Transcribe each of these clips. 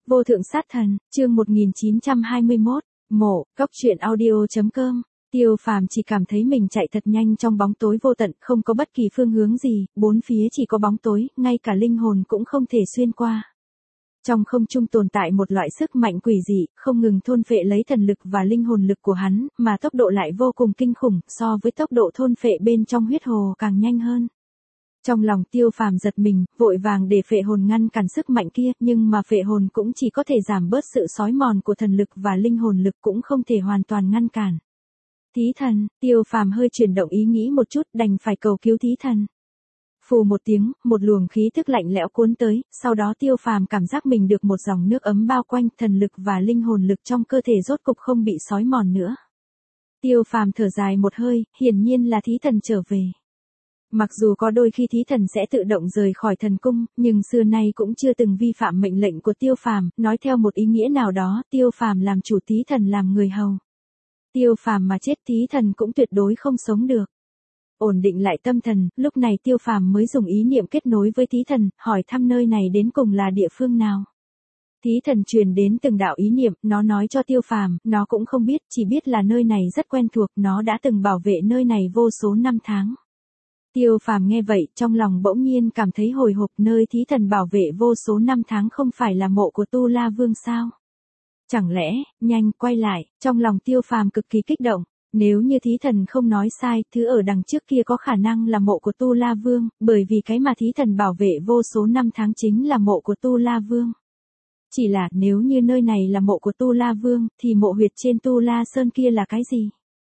Vô thượng sát thần, chương 1921, mộ, góc truyện audio.com. Tiêu Phàm chỉ cảm thấy mình chạy thật nhanh trong bóng tối vô tận, không có bất kỳ phương hướng gì, bốn phía chỉ có bóng tối, ngay cả linh hồn cũng không thể xuyên qua. Trong không trung tồn tại một loại sức mạnh quỷ dị, không ngừng thôn phệ lấy thần lực và linh hồn lực của hắn, mà tốc độ lại vô cùng kinh khủng, so với tốc độ thôn phệ bên trong huyết hồ càng nhanh hơn. Trong lòng Tiêu Phàm giật mình, vội vàng để phệ hồn ngăn cản sức mạnh kia, nhưng mà phệ hồn cũng chỉ có thể giảm bớt sự xói mòn của thần lực và linh hồn lực, cũng không thể hoàn toàn ngăn cản. Thí thần, Tiêu Phàm hơi chuyển động ý nghĩ một chút, đành phải cầu cứu thí thần. Phù một tiếng, một luồng khí tức lạnh lẽo cuốn tới, sau đó Tiêu Phàm cảm giác mình được một dòng nước ấm bao quanh, thần lực và linh hồn lực trong cơ thể rốt cục không bị xói mòn nữa. Tiêu Phàm thở dài một hơi, hiển nhiên là thí thần trở về. Mặc dù có đôi khi thí thần sẽ tự động rời khỏi thần cung, nhưng xưa nay cũng chưa từng vi phạm mệnh lệnh của Tiêu Phàm, nói theo một ý nghĩa nào đó, Tiêu Phàm làm chủ, thí thần làm người hầu. Tiêu Phàm mà chết, thí thần cũng tuyệt đối không sống được. Ổn định lại tâm thần, lúc này Tiêu Phàm mới dùng ý niệm kết nối với thí thần, hỏi thăm nơi này đến cùng là địa phương nào. Thí thần truyền đến từng đạo ý niệm, nó nói cho Tiêu Phàm, nó cũng không biết, chỉ biết là nơi này rất quen thuộc, nó đã từng bảo vệ nơi này vô số năm tháng. Tiêu Phàm nghe vậy, trong lòng bỗng nhiên cảm thấy hồi hộp, nơi thí thần bảo vệ vô số năm tháng không phải là mộ của Tu La Vương sao? Chẳng lẽ, nhanh, quay lại, trong lòng Tiêu Phàm cực kỳ kích động, nếu như thí thần không nói sai, thứ ở đằng trước kia có khả năng là mộ của Tu La Vương, bởi vì cái mà thí thần bảo vệ vô số năm tháng chính là mộ của Tu La Vương. Chỉ là, nếu như nơi này là mộ của Tu La Vương, thì mộ huyệt trên Tu La Sơn kia là cái gì?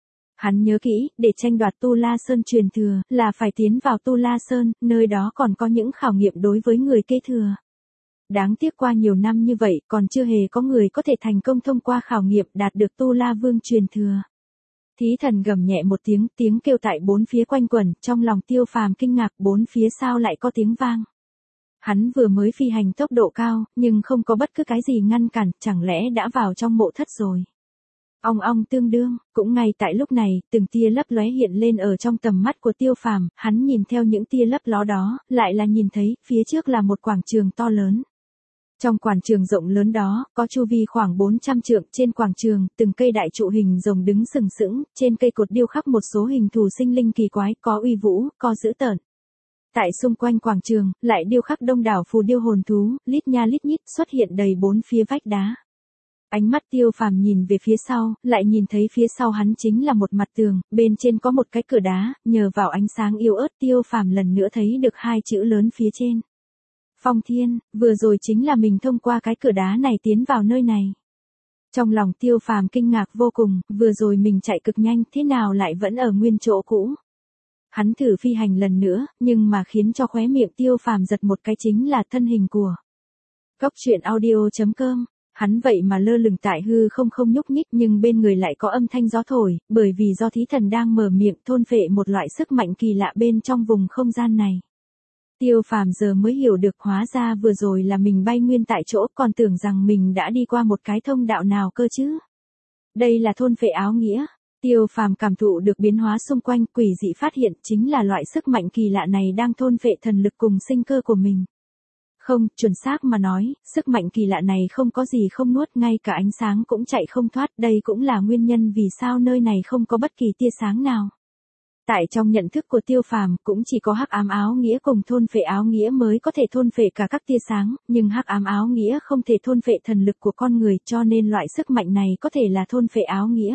Hắn nhớ kỹ, để tranh đoạt Tu La Sơn truyền thừa, là phải tiến vào Tu La Sơn, nơi đó còn có những khảo nghiệm đối với người kế thừa. Đáng tiếc qua nhiều năm như vậy, còn chưa hề có người có thể thành công thông qua khảo nghiệm đạt được Tu La Vương truyền thừa. Thí thần gầm nhẹ một tiếng, tiếng kêu tại bốn phía quanh quẩn, trong lòng Tiêu Phàm kinh ngạc, bốn phía sao lại có tiếng vang. Hắn vừa mới phi hành tốc độ cao, nhưng không có bất cứ cái gì ngăn cản, chẳng lẽ đã vào trong mộ thất rồi. Ong ong tương đương, cũng ngay tại lúc này, từng tia lấp lóe hiện lên ở trong tầm mắt của Tiêu Phàm, hắn nhìn theo những tia lấp ló đó, lại là nhìn thấy, phía trước là một quảng trường to lớn. Trong quảng trường rộng lớn đó, có chu vi khoảng 400 trượng, trên quảng trường, từng cây đại trụ hình rồng đứng sừng sững, trên cây cột điêu khắc một số hình thù sinh linh kỳ quái, có uy vũ, có dữ tợn. Tại xung quanh quảng trường, lại điêu khắc đông đảo phù điêu hồn thú, lít nha lít nhít, xuất hiện đầy bốn phía vách đá. Ánh mắt Tiêu Phàm nhìn về phía sau, lại nhìn thấy phía sau hắn chính là một mặt tường, bên trên có một cái cửa đá, nhờ vào ánh sáng yếu ớt Tiêu Phàm lần nữa thấy được hai chữ lớn phía trên. Phong Thiên, vừa rồi chính là mình thông qua cái cửa đá này tiến vào nơi này. Trong lòng Tiêu Phàm kinh ngạc vô cùng, vừa rồi mình chạy cực nhanh, thế nào lại vẫn ở nguyên chỗ cũ. Hắn thử phi hành lần nữa, nhưng mà khiến cho khóe miệng Tiêu Phàm giật một cái chính là thân hình của góc truyện audio.com. Hắn vậy mà lơ lửng tại hư không nhúc nhích, nhưng bên người lại có âm thanh gió thổi, bởi vì do thí thần đang mở miệng thôn phệ một loại sức mạnh kỳ lạ bên trong vùng không gian này. Tiêu Phàm giờ mới hiểu được, hóa ra vừa rồi là mình bay nguyên tại chỗ, còn tưởng rằng mình đã đi qua một cái thông đạo nào cơ chứ. Đây là thôn phệ áo nghĩa. Tiêu Phàm cảm thụ được biến hóa xung quanh, quỷ dị phát hiện chính là loại sức mạnh kỳ lạ này đang thôn phệ thần lực cùng sinh cơ của mình. Không, chuẩn xác mà nói, sức mạnh kỳ lạ này không có gì không nuốt, ngay cả ánh sáng cũng chạy không thoát, đây cũng là nguyên nhân vì sao nơi này không có bất kỳ tia sáng nào. Tại trong nhận thức của Tiêu Phàm, cũng chỉ có hắc ám áo nghĩa cùng thôn phệ áo nghĩa mới có thể thôn phệ cả các tia sáng, nhưng hắc ám áo nghĩa không thể thôn phệ thần lực của con người, cho nên loại sức mạnh này có thể là thôn phệ áo nghĩa.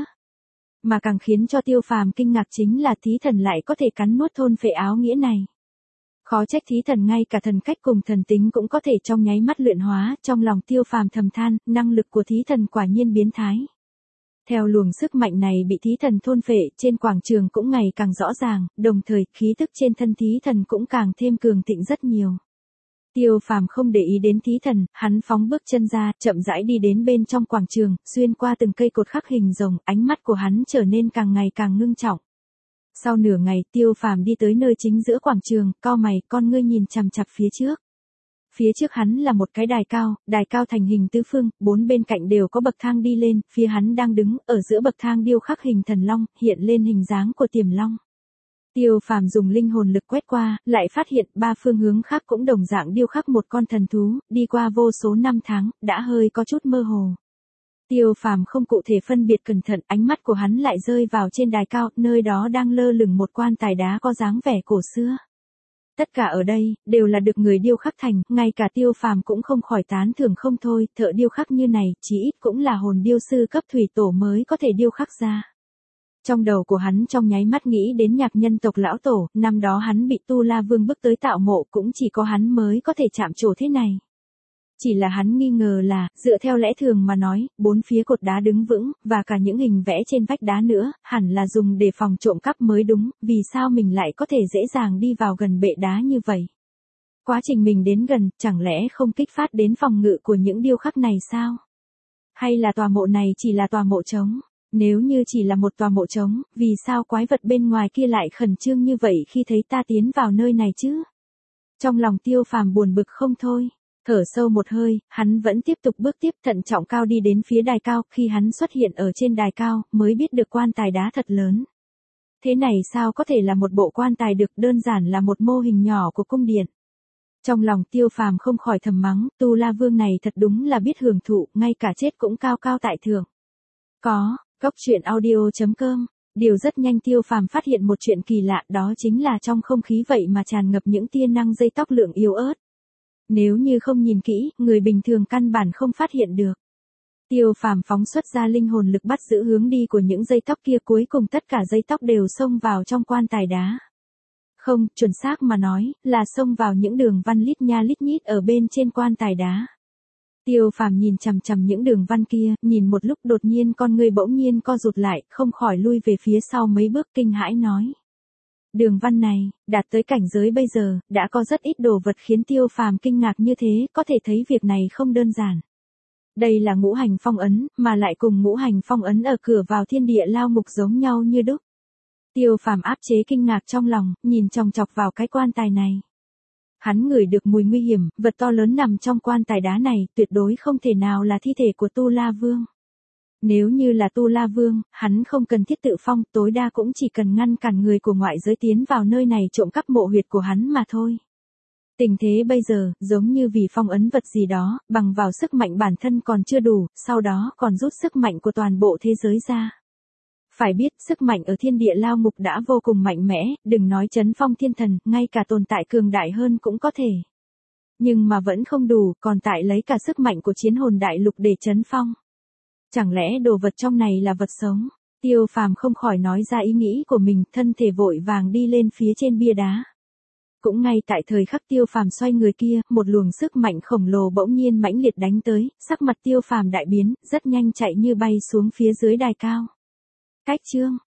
Mà càng khiến cho Tiêu Phàm kinh ngạc chính là thí thần lại có thể cắn nuốt thôn phệ áo nghĩa này. Khó trách thí thần ngay cả thần cách cùng thần tính cũng có thể trong nháy mắt luyện hóa, trong lòng Tiêu Phàm thầm than, năng lực của thí thần quả nhiên biến thái. Theo luồng sức mạnh này bị thí thần thôn phệ, trên quảng trường cũng ngày càng rõ ràng, đồng thời khí tức trên thân thí thần cũng càng thêm cường thịnh rất nhiều. Tiêu Phàm không để ý đến thí thần, hắn phóng bước chân ra, chậm rãi đi đến bên trong quảng trường, xuyên qua từng cây cột khắc hình rồng, ánh mắt của hắn trở nên càng ngày càng ngưng trọng. Sau nửa ngày, Tiêu Phàm đi tới nơi chính giữa quảng trường, cau mày, con ngươi nhìn chằm chằm phía trước. Phía trước hắn là một cái đài cao thành hình tứ phương, bốn bên cạnh đều có bậc thang đi lên, phía hắn đang đứng, ở giữa bậc thang điêu khắc hình thần long, hiện lên hình dáng của Tiềm Long. Tiêu Phàm dùng linh hồn lực quét qua, lại phát hiện 3 phương hướng khác cũng đồng dạng điêu khắc một con thần thú, đi qua vô số năm tháng, đã hơi có chút mơ hồ. Tiêu Phàm không cụ thể phân biệt cẩn thận, ánh mắt của hắn lại rơi vào trên đài cao, nơi đó đang lơ lửng một quan tài đá có dáng vẻ cổ xưa. Tất cả ở đây, đều là được người điêu khắc thành, ngay cả Tiêu Phàm cũng không khỏi tán thưởng không thôi, thợ điêu khắc như này, chí ít cũng là hồn điêu sư cấp thủy tổ mới có thể điêu khắc ra. Trong đầu của hắn trong nháy mắt nghĩ đến nhạc nhân tộc lão tổ, năm đó hắn bị Tu La Vương bức tới tạo mộ cũng chỉ có hắn mới có thể chạm trổ thế này. Chỉ là hắn nghi ngờ là, dựa theo lẽ thường mà nói, 4 phía cột đá đứng vững, và cả những hình vẽ trên vách đá nữa, hẳn là dùng để phòng trộm cắp mới đúng, vì sao mình lại có thể dễ dàng đi vào gần bệ đá như vậy? Quá trình mình đến gần, chẳng lẽ không kích phát đến phòng ngự của những điêu khắc này sao? Hay là tòa mộ này chỉ là tòa mộ trống? Nếu như chỉ là một tòa mộ trống, vì sao quái vật bên ngoài kia lại khẩn trương như vậy khi thấy ta tiến vào nơi này chứ? Trong lòng Tiêu Phàm buồn bực không thôi. Thở sâu một hơi, hắn vẫn tiếp tục bước tiếp thận trọng cao đi đến phía đài cao, khi hắn xuất hiện ở trên đài cao, mới biết được quan tài đá thật lớn. Thế này sao có thể là một bộ quan tài được, đơn giản là một mô hình nhỏ của cung điện. Trong lòng Tiêu Phàm không khỏi thầm mắng, Tu La Vương này thật đúng là biết hưởng thụ, ngay cả chết cũng cao cao tại thượng. Góc truyện audio.com. Điều rất nhanh Tiêu Phàm phát hiện một chuyện kỳ lạ, đó chính là trong không khí vậy mà tràn ngập những tia năng dây tóc lượng yếu ớt. Nếu như không nhìn kỹ, người bình thường căn bản không phát hiện được. Tiêu Phàm phóng xuất ra linh hồn lực bắt giữ hướng đi của những dây tóc kia, cuối cùng tất cả dây tóc đều xông vào trong quan tài đá. Không, chuẩn xác mà nói, là xông vào những đường văn lít nha lít nhít ở bên trên quan tài đá. Tiêu Phàm nhìn chằm chằm những đường văn kia, nhìn một lúc đột nhiên con người bỗng nhiên co rụt lại, không khỏi lui về phía sau mấy bước kinh hãi nói. Đường văn này, đạt tới cảnh giới bây giờ, đã có rất ít đồ vật khiến Tiêu Phàm kinh ngạc như thế, có thể thấy việc này không đơn giản. Đây là ngũ hành phong ấn, mà lại cùng ngũ hành phong ấn ở cửa vào thiên địa lao ngục giống nhau như đúc. Tiêu Phàm áp chế kinh ngạc trong lòng, nhìn chòng chọc vào cái quan tài này. Hắn ngửi được mùi nguy hiểm, vật to lớn nằm trong quan tài đá này, tuyệt đối không thể nào là thi thể của Tu La Vương. Nếu như là Tu La Vương, hắn không cần thiết tự phong, tối đa cũng chỉ cần ngăn cản người của ngoại giới tiến vào nơi này trộm cắp mộ huyệt của hắn mà thôi. Tình thế bây giờ, giống như vì phong ấn vật gì đó, bằng vào sức mạnh bản thân còn chưa đủ, sau đó còn rút sức mạnh của toàn bộ thế giới ra. Phải biết, sức mạnh ở thiên địa lao ngục đã vô cùng mạnh mẽ, đừng nói chấn phong thiên thần, ngay cả tồn tại cường đại hơn cũng có thể. Nhưng mà vẫn không đủ, còn tại lấy cả sức mạnh của chiến hồn đại lục để chấn phong. Chẳng lẽ đồ vật trong này là vật sống? Tiêu Phàm không khỏi nói ra ý nghĩ của mình, thân thể vội vàng đi lên phía trên bia đá. Cũng ngay tại thời khắc Tiêu Phàm xoay người kia, một luồng sức mạnh khổng lồ bỗng nhiên mãnh liệt đánh tới, sắc mặt Tiêu Phàm đại biến, rất nhanh chạy như bay xuống phía dưới đài cao. Cách chương